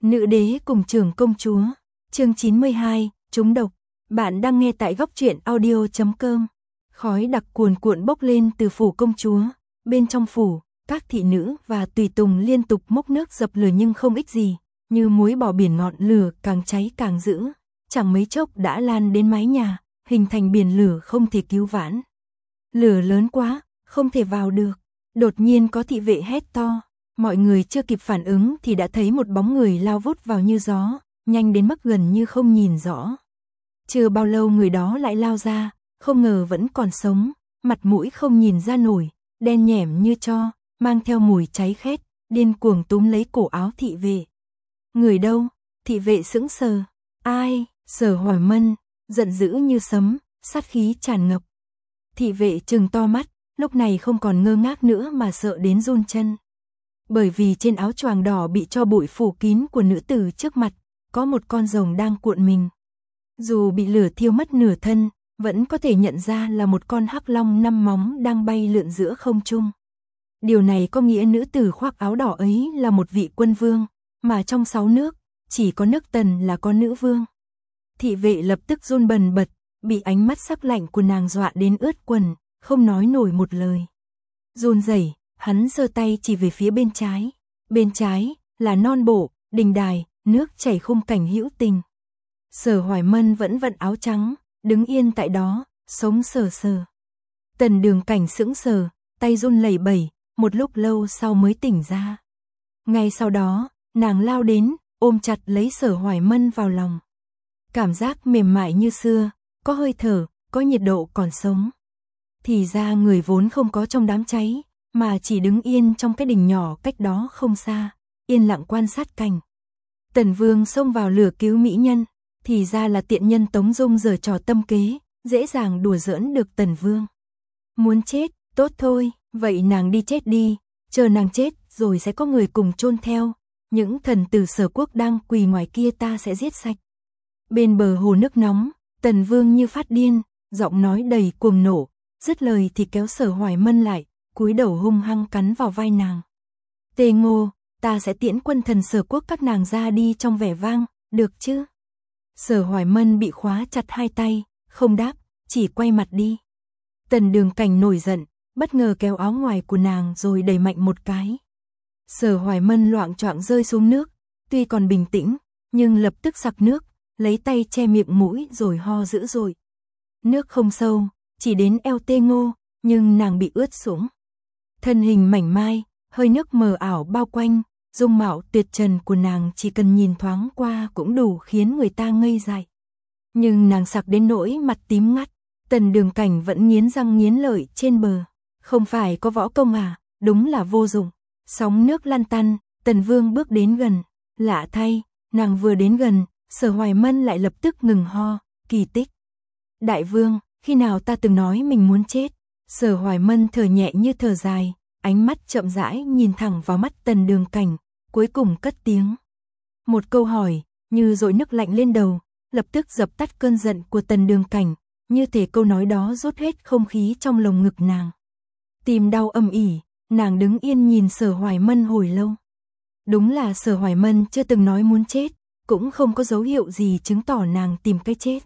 Nữ đế cùng trưởng công chúa, chương 92, trúng độc. Bạn đang nghe tại góc truyện audio.com. Khói đặc cuồn cuộn bốc lên từ phủ công chúa, bên trong phủ, các thị nữ và tùy tùng liên tục múc nước dập lửa nhưng không ích gì, như muối bỏ biển, ngọn lửa càng cháy càng dữ, chẳng mấy chốc đã lan đến mái nhà, hình thành biển lửa không thể cứu vãn. Lửa lớn quá, không thể vào được. Đột nhiên có thị vệ hét to. Mọi người chưa kịp phản ứng thì đã thấy một bóng người lao vút vào như gió, nhanh đến mức gần như không nhìn rõ. Chưa bao lâu người đó lại lao ra, không ngờ vẫn còn sống, mặt mũi không nhìn ra nổi, đen nhẻm như tro, mang theo mùi cháy khét, điên cuồng túm lấy cổ áo thị vệ. Người đâu? Thị vệ sững sờ. Ai? Sở Hoài Mân, giận dữ như sấm, sát khí tràn ngập. Thị vệ trừng to mắt, lúc này không còn ngơ ngác nữa mà sợ đến run chân. Bởi vì trên áo choàng đỏ bị tro bụi phủ kín của nữ tử trước mặt, có một con rồng đang cuộn mình. Dù bị lửa thiêu mất nửa thân, vẫn có thể nhận ra là một con hắc long 5 móng đang bay lượn giữa không trung. Điều này có nghĩa nữ tử khoác áo đỏ ấy là một vị quân vương, mà trong 6 nước, chỉ có nước Tần là có nữ vương. Thị vệ lập tức run bần bật, bị ánh mắt sắc lạnh của nàng dọa đến ướt quần, không nói nổi một lời. Run rẩy, hắn giơ tay chỉ về phía bên trái. Bên trái là non bộ, đình đài, nước chảy khung cảnh hữu tình. Sở Hoài Mân vẫn vận áo trắng, đứng yên tại đó, sống sờ sờ. Tần Đường Cảnh sững sờ, tay run lẩy bẩy, một lúc lâu sau mới tỉnh ra. Ngay sau đó, nàng lao đến, ôm chặt lấy Sở Hoài Mân vào lòng. Cảm giác mềm mại như xưa, có hơi thở, có nhiệt độ còn sống. Thì ra người vốn không có trong đám cháy, mà chỉ đứng yên trong cái đình nhỏ cách đó không xa, yên lặng quan sát cảnh. Tần Vương xông vào lửa cứu mỹ nhân, thì ra là tiện nhân Tống Dung giở trò tâm kế, dễ dàng đùa giỡn được Tần Vương. Muốn chết, tốt thôi, vậy nàng đi chết đi, chờ nàng chết rồi sẽ có người cùng chôn theo, những thần tử Sở Quốc đang quỳ ngoài kia ta sẽ giết sạch. Bên bờ hồ nước nóng, Tần Vương như phát điên, giọng nói đầy cuồng nộ, dứt lời thì kéo Sở Hoài Mân lại, cúi đầu hung hăng cắn vào vai nàng. Tề Ngô, ta sẽ tiễn quân thần Sở Quốc các nàng ra đi trong vẻ vang, được chứ? Sở Hoài Mân bị khóa chặt hai tay, không đáp, chỉ quay mặt đi. Tần Đường Cảnh nổi giận, bất ngờ kéo áo ngoài của nàng rồi đẩy mạnh một cái. Sở Hoài Mân loạng choạng rơi xuống nước, tuy còn bình tĩnh, nhưng lập tức sặc nước, lấy tay che miệng mũi rồi ho dữ dội. Nước không sâu, chỉ đến eo Tề Ngô, nhưng nàng bị ướt sũng. Thân hình mảnh mai, hơi nước mờ ảo bao quanh, dung mạo tuyệt trần của nàng chỉ cần nhìn thoáng qua cũng đủ khiến người ta ngây dại. Nhưng nàng sặc đến nỗi mặt tím ngắt, Tần Đường Cảnh vẫn nghiến răng nghiến lợi trên bờ. Không phải có võ công à, đúng là vô dụng. Sóng nước lăn tăn, Tần Vương bước đến gần. Lạ thay, nàng vừa đến gần, Sở Hoài Mân lại lập tức ngừng ho, kỳ tích. Đại Vương, khi nào ta từng nói mình muốn chết? Sở Hoài Mân thở nhẹ như thở dài, ánh mắt chậm rãi nhìn thẳng vào mắt Tần Đường Cảnh, cuối cùng cất tiếng. Một câu hỏi, như dội nước lạnh lên đầu, lập tức dập tắt cơn giận của Tần Đường Cảnh, như thể câu nói đó rút hết không khí trong lồng ngực nàng. Tim đau âm ỉ, nàng đứng yên nhìn Sở Hoài Mân hồi lâu. Đúng là Sở Hoài Mân chưa từng nói muốn chết, cũng không có dấu hiệu gì chứng tỏ nàng tìm cái chết.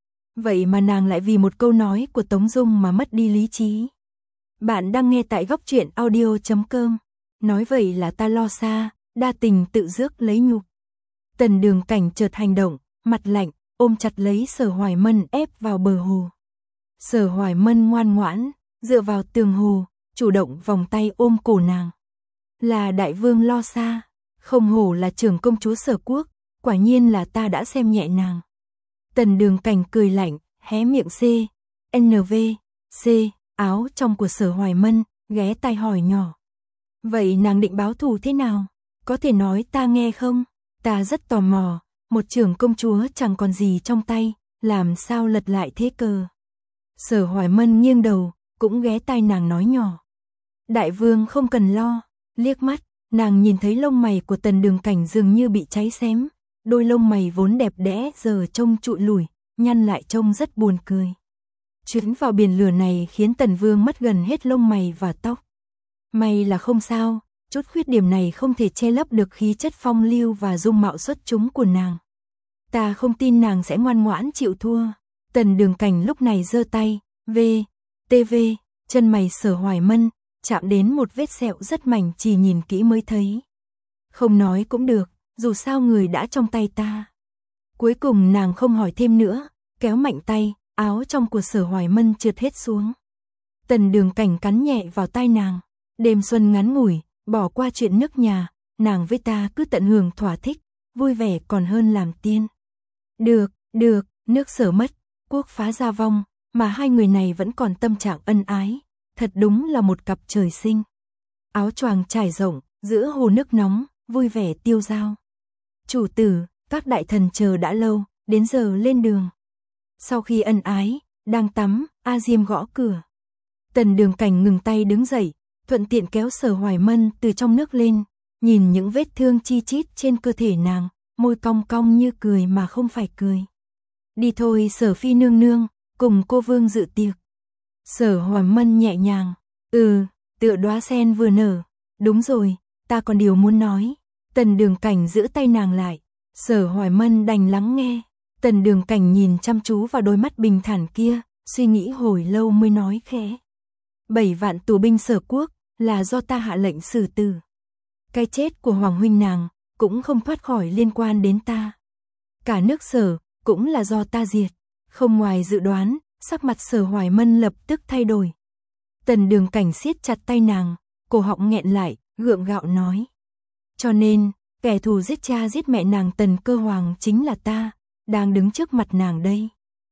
Vậy mà nàng lại vì một câu nói của Tống Dung mà mất đi lý trí. Bạn đang nghe tại góc truyện audio.com. Nói vậy là ta lo xa, đa tình tự rước lấy nhục. Tần Đường Cảnh chợt hành động, mặt lạnh, ôm chặt lấy Sở Hoài Mân ép vào bờ hồ. Sở Hoài Mân ngoan ngoãn, dựa vào tường hồ, chủ động vòng tay ôm cổ nàng. Là đại vương lo xa, không hổ là trưởng công chúa Sở Quốc, quả nhiên là ta đã xem nhẹ nàng. Tần Đường Cảnh cười lạnh, hé miệng C, áo trong của Sở Hoài Mân, ghé tai hỏi nhỏ. Vậy nàng định báo thù thế nào? Có thể nói ta nghe không? Ta rất tò mò, một trưởng công chúa chẳng còn gì trong tay, làm sao lật lại thế cờ? Sở Hoài Mân nghiêng đầu, cũng ghé tai nàng nói nhỏ. Đại vương không cần lo, liếc mắt, nàng nhìn thấy lông mày của Tần Đường Cảnh dường như bị cháy xém, đôi lông mày vốn đẹp đẽ giờ trông trụi lủi, nhăn lại trông rất buồn cười. Chuyến vào biển lửa này khiến Tần Vương mất gần hết lông mày và tóc. May là không sao, Chút khuyết điểm này không thể che lấp được khí chất phong lưu và dung mạo xuất chúng của nàng. Ta không tin nàng sẽ ngoan ngoãn chịu thua. Tần Đường Cảnh lúc này giơ tay, chân mày Sở Hoài Mân, chạm đến một vết sẹo rất mảnh, chỉ nhìn kỹ mới thấy. Không nói cũng được, dù sao người đã trong tay ta. Cuối cùng nàng không hỏi thêm nữa, kéo mạnh tay, áo trong của Sở Hoài Mân trượt hết xuống. Tần Đường Cảnh cắn nhẹ vào tai nàng, đêm xuân ngắn ngủi, bỏ qua chuyện nước nhà, nàng với ta cứ tận hưởng thỏa thích, vui vẻ còn hơn làm tiên. Được, nước Sở mất, quốc phá gia vong, mà hai người này vẫn còn tâm trạng ân ái, thật đúng là một cặp trời sinh. Áo choàng trải rộng, giữa hồ nước nóng, vui vẻ tiêu dao. Chủ tử, các đại thần chờ đã lâu, đến giờ lên đường. Sau khi ân ái, đang tắm, A Diêm gõ cửa. Tần Đường Cảnh ngừng tay đứng dậy, thuận tiện kéo Sở Hoài Mân từ trong nước lên, nhìn những vết thương chi chít trên cơ thể nàng, môi cong cong như cười mà không phải cười. Đi thôi Sở phi nương nương, cùng cô vương dự tiệc. Sở Hoài Mân nhẹ nhàng, tựa đóa sen vừa nở. Đúng rồi, ta còn điều muốn nói. Tần Đường Cảnh giữ tay nàng lại. Sở Hoài Mân đành lắng nghe. Tần Đường Cảnh nhìn chăm chú vào đôi mắt bình thản kia, suy nghĩ hồi lâu mới nói khẽ. 7 vạn tù binh Sở quốc, là do ta hạ lệnh xử tử. Cái chết của Hoàng huynh nàng, cũng không thoát khỏi liên quan đến ta. Cả nước Sở, cũng là do ta diệt. Không ngoài dự đoán, sắc mặt Sở Hoài Mân lập tức thay đổi. Tần Đường Cảnh siết chặt tay nàng, cổ họng nghẹn lại, gượng gạo nói. Cho nên, kẻ thù giết cha giết mẹ nàng Tần Cơ Hoàng chính là ta, đang đứng trước mặt nàng đây.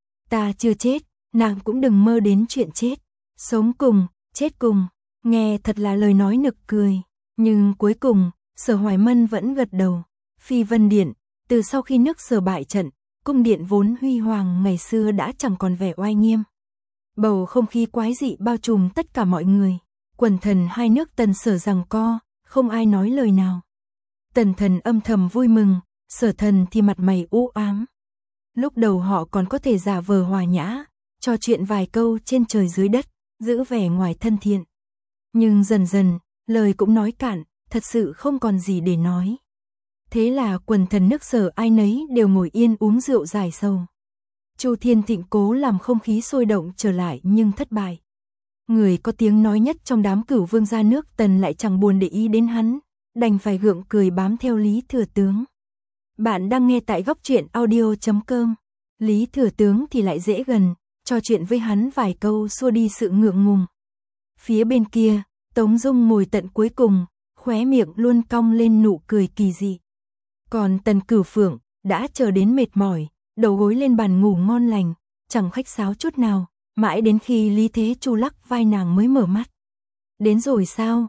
Ta chưa chết, nàng cũng đừng mơ đến chuyện chết. Sống cùng, chết cùng, nghe thật là lời nói nực cười. Nhưng cuối cùng, Sở Hoài Mân vẫn gật đầu. Phi Vân Điện, từ sau khi nước Sở bại trận, cung điện vốn huy hoàng ngày xưa đã chẳng còn vẻ oai nghiêm. Bầu không khí quái dị bao trùm tất cả mọi người. Quần thần hai nước Tần Sở giằng co, không ai nói lời nào. Tần thần âm thầm vui mừng, Sở thần thì mặt mày u ám. Lúc đầu họ còn có thể giả vờ hòa nhã, trò chuyện vài câu trên trời dưới đất, giữ vẻ ngoài thân thiện. Nhưng dần dần, lời cũng nói cạn, thật sự không còn gì để nói. Thế là quần thần nước Sở ai nấy đều ngồi yên uống rượu giải sầu. Chu Thiên Thịnh cố làm không khí sôi động trở lại nhưng thất bại. Người có tiếng nói nhất trong đám cửu vương gia nước Tần lại chẳng buồn để ý đến hắn, đành phải gượng cười bám theo Lý Thừa Tướng. Bạn đang nghe tại góc truyện audio.com. Lý Thừa Tướng thì lại dễ gần, trò chuyện với hắn vài câu xua đi sự ngượng ngùng. Phía bên kia, Tống Dung ngồi tận cuối cùng, khóe miệng luôn cong lên nụ cười kỳ dị. Còn Tần Cửu Phượng đã chờ đến mệt mỏi, đầu gối lên bàn ngủ ngon lành, chẳng khách sáo chút nào, mãi đến khi Lý Thế Chu lắc vai nàng mới mở mắt. Đến rồi sao?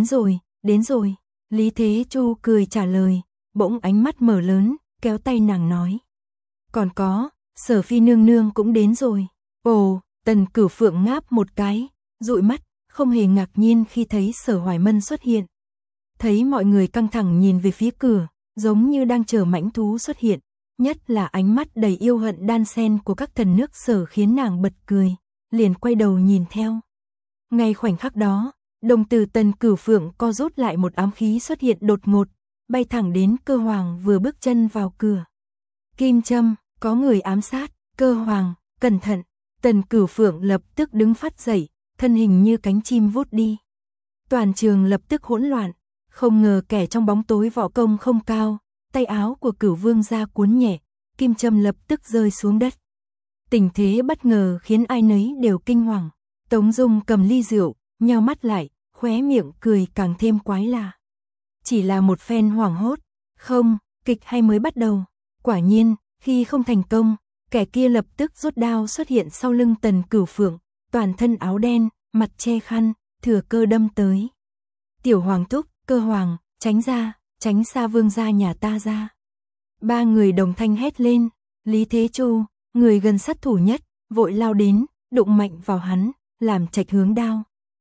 Đến rồi. Lý Thế Chu cười trả lời, bỗng ánh mắt mở lớn, kéo tay nàng nói. Còn có, Sở phi nương nương cũng đến rồi. Ồ, Tần Cửu Phượng ngáp một cái, dụi mắt, không hề ngạc nhiên khi thấy Sở Hoài Mân xuất hiện. Thấy mọi người căng thẳng nhìn về phía cửa, giống như đang chờ mãnh thú xuất hiện, nhất là ánh mắt đầy yêu hận đan xen của các thần nước Sở khiến nàng bật cười, liền quay đầu nhìn theo. Ngay khoảnh khắc đó, đồng tử Tần Cửu Phượng co rút lại, một ám khí xuất hiện đột ngột, bay thẳng đến Cơ Hoàng vừa bước chân vào cửa. Kim châm, có người ám sát. Cơ Hoàng, cẩn thận. Tần Cửu Phượng lập tức đứng phát dậy, thân hình như cánh chim vút đi. Toàn trường lập tức hỗn loạn, không ngờ kẻ trong bóng tối võ công không cao, tay áo của Cửu Vương gia cuốn nhẹ, kim châm lập tức rơi xuống đất. Tình thế bất ngờ khiến ai nấy đều kinh hoàng. Tống Dung cầm ly rượu, nheo mắt lại, khóe miệng cười càng thêm quái lạ. Chỉ là một phen hoảng hốt, không, kịch hay mới bắt đầu. Quả nhiên, khi không thành công, kẻ kia lập tức rút đao xuất hiện sau lưng Tần Cửu Phượng, toàn thân áo đen, mặt che khăn, thừa cơ đâm tới. Tiểu Hoàng thúc, Cơ Hoàng, tránh xa vương gia nhà ta ra. Ba người đồng thanh hét lên. Lý Thế Chu, người gần sát thủ nhất, vội lao đến, đụng mạnh vào hắn, làm chạch hướng đao.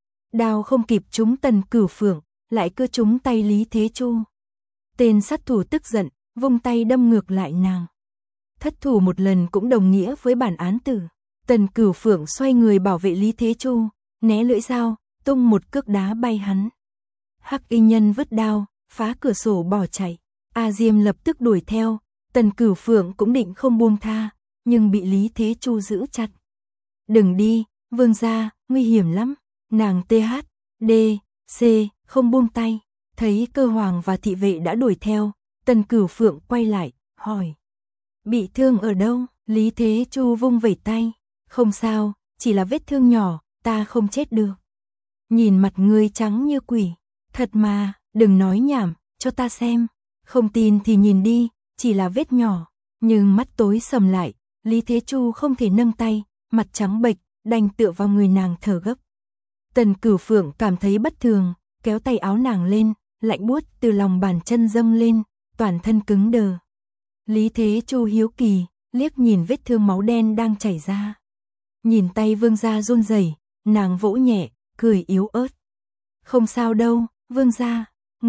Đao không kịp trúng Tần Cửu Phượng, lại cưa trúng tay Lý Thế Chu. Tên sát thủ tức giận, vung tay đâm ngược lại nàng. Thất thủ một lần cũng đồng nghĩa với bản án tử. Tần Cửu Phượng xoay người bảo vệ Lý Thế Chu, né lưỡi dao, tung một cước đá bay hắn. Hắc y nhân vứt đao, phá cửa sổ bỏ chạy. A Diêm lập tức đuổi theo, Tần Cửu Phượng cũng định không buông tha, nhưng bị Lý Thế Chu giữ chặt. Đừng đi, vương gia, nguy hiểm lắm. Nàng THD, C, không buông tay. Thấy Cơ Hoàng và thị vệ đã đuổi theo, Tần Cửu Phượng quay lại, hỏi. Bị thương ở đâu? Lý Thế Chu vung vẩy tay. Không sao, chỉ là vết thương nhỏ, ta không chết được. Nhìn mặt ngươi trắng như quỷ. Thật mà, đừng nói nhảm, cho ta xem. Không tin thì nhìn đi, chỉ là vết nhỏ. Nhưng mắt tối sầm lại, Lý Thế Chu không thể nâng tay, mặt trắng bệch, đành tựa vào người nàng thở gấp. Tần Cửu Phượng cảm thấy bất thường, kéo tay áo nàng lên, lạnh buốt từ lòng bàn chân dâng lên, toàn thân cứng đờ. Lý Thế Chu hiếu kỳ, liếc nhìn vết thương máu đen đang chảy ra. Nhìn tay vương gia run rẩy, nàng vỗ nhẹ, cười yếu ớt. Không sao đâu, vương gia,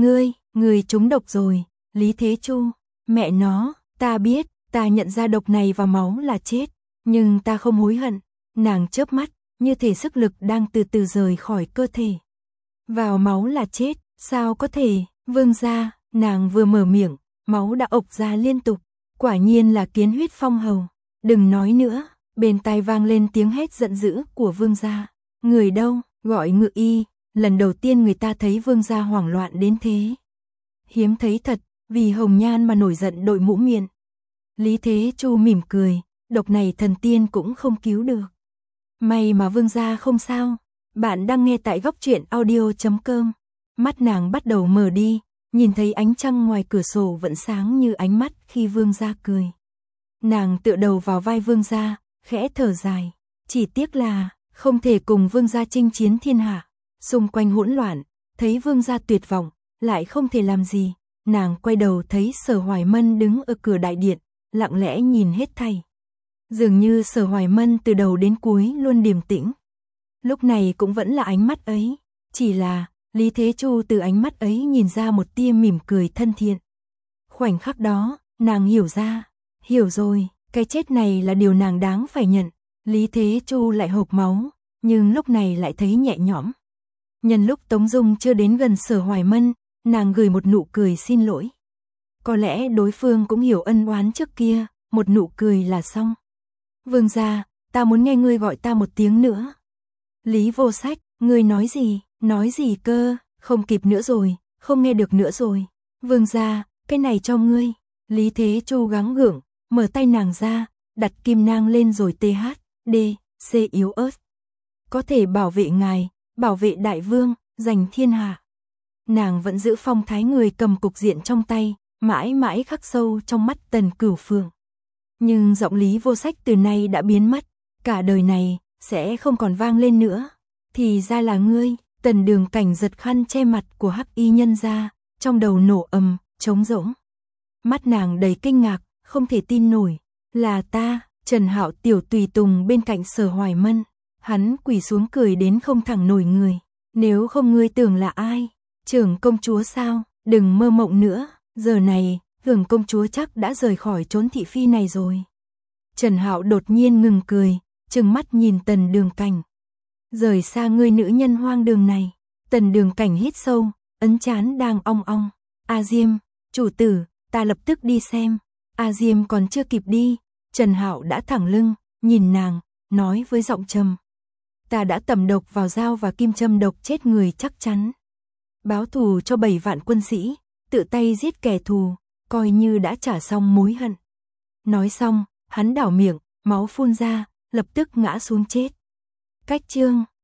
ngươi trúng độc rồi. Lý Thế Chu, mẹ nó, ta biết, ta nhận ra độc này vào máu là chết, nhưng ta không hối hận. Nàng chớp mắt, như thể sức lực đang từ từ rời khỏi cơ thể. Vào máu là chết, sao có thể, vương gia, nàng vừa mở miệng, máu đã ộc ra liên tục, quả nhiên là kiến huyết phong hầu. Đừng nói nữa, bên tai vang lên tiếng hét giận dữ của vương gia. Người đâu, gọi ngự y. Lần đầu tiên người ta thấy vương gia hoảng loạn đến thế. Hiếm thấy thật, vì hồng nhan mà nổi giận đội mũ miệng. Lý Thế Chu mỉm cười, độc này thần tiên cũng không cứu được. May mà vương gia không sao. Bạn đang nghe tại góc truyện audio.com. Mắt nàng bắt đầu mờ đi, nhìn thấy ánh trăng ngoài cửa sổ vẫn sáng như ánh mắt khi vương gia cười. Nàng tựa đầu vào vai vương gia, khẽ thở dài. Chỉ tiếc là không thể cùng vương gia chinh chiến thiên hạ. Xung quanh hỗn loạn, thấy vương gia tuyệt vọng, lại không thể làm gì. Nàng quay đầu thấy Sở Hoài Mân đứng ở cửa đại điện, lặng lẽ nhìn hết thảy. Dường như Sở Hoài Mân từ đầu đến cuối luôn điềm tĩnh. Lúc này cũng vẫn là ánh mắt ấy, chỉ là Lý Thế Chu từ ánh mắt ấy nhìn ra một tia mỉm cười thân thiện. Khoảnh khắc đó, nàng hiểu rồi, cái chết này là điều nàng đáng phải nhận. Lý Thế Chu lại hộc máu, nhưng lúc này lại thấy nhẹ nhõm. Nhân lúc Tống Dung chưa đến gần Sở Hoài Mân, nàng gửi một nụ cười xin lỗi. Có lẽ đối phương cũng hiểu ân oán trước kia, một nụ cười là xong. Vương gia, ta muốn nghe ngươi gọi ta một tiếng nữa. Lý Vô Sách, ngươi nói gì cơ, không kịp nữa rồi, không nghe được nữa rồi. Vương gia, cái này cho ngươi. Lý Thế Chu gắng gượng, mở tay nàng ra, đặt kim nang lên rồi THD, C yếu ớt. Có thể bảo vệ ngài, bảo vệ đại vương, giành thiên hạ. Nàng vẫn giữ phong thái người cầm cục diện trong tay, mãi mãi khắc sâu trong mắt Tần Cửu Phượng. Nhưng giọng Lý Vô Sách từ nay đã biến mất, cả đời này sẽ không còn vang lên nữa. Thì ra là ngươi. Tần Đường Cảnh giật khăn che mặt của hắc y nhân ra, trong đầu nổ ầm, trống rỗng. Mắt nàng đầy kinh ngạc, không thể tin nổi. Là ta. Trần Hạo tiểu tùy tùng bên cạnh Sở Hoài Mân. Hắn quỳ xuống cười đến không thẳng nổi người. Nếu không ngươi tưởng là ai? Trưởng công chúa sao? Đừng mơ mộng nữa. Giờ này, Hưởng công chúa chắc đã rời khỏi chốn thị phi này rồi. Trần Hạo đột nhiên ngừng cười, trừng mắt nhìn Tần Đường Cảnh. Rời xa ngươi nữ nhân hoang đường này. Tần Đường Cảnh hít sâu, ấn trán đang ong ong. A Diêm, chủ tử, ta lập tức đi xem. A Diêm còn chưa kịp đi, Trần Hạo đã thẳng lưng, nhìn nàng, nói với giọng trầm. Ta đã tẩm độc vào dao và kim châm độc chết người chắc chắn. Báo thù cho 7 vạn quân sĩ, tự tay giết kẻ thù, coi như đã trả xong mối hận. Nói xong, hắn đảo miệng, máu phun ra, lập tức ngã xuống chết. Cách chương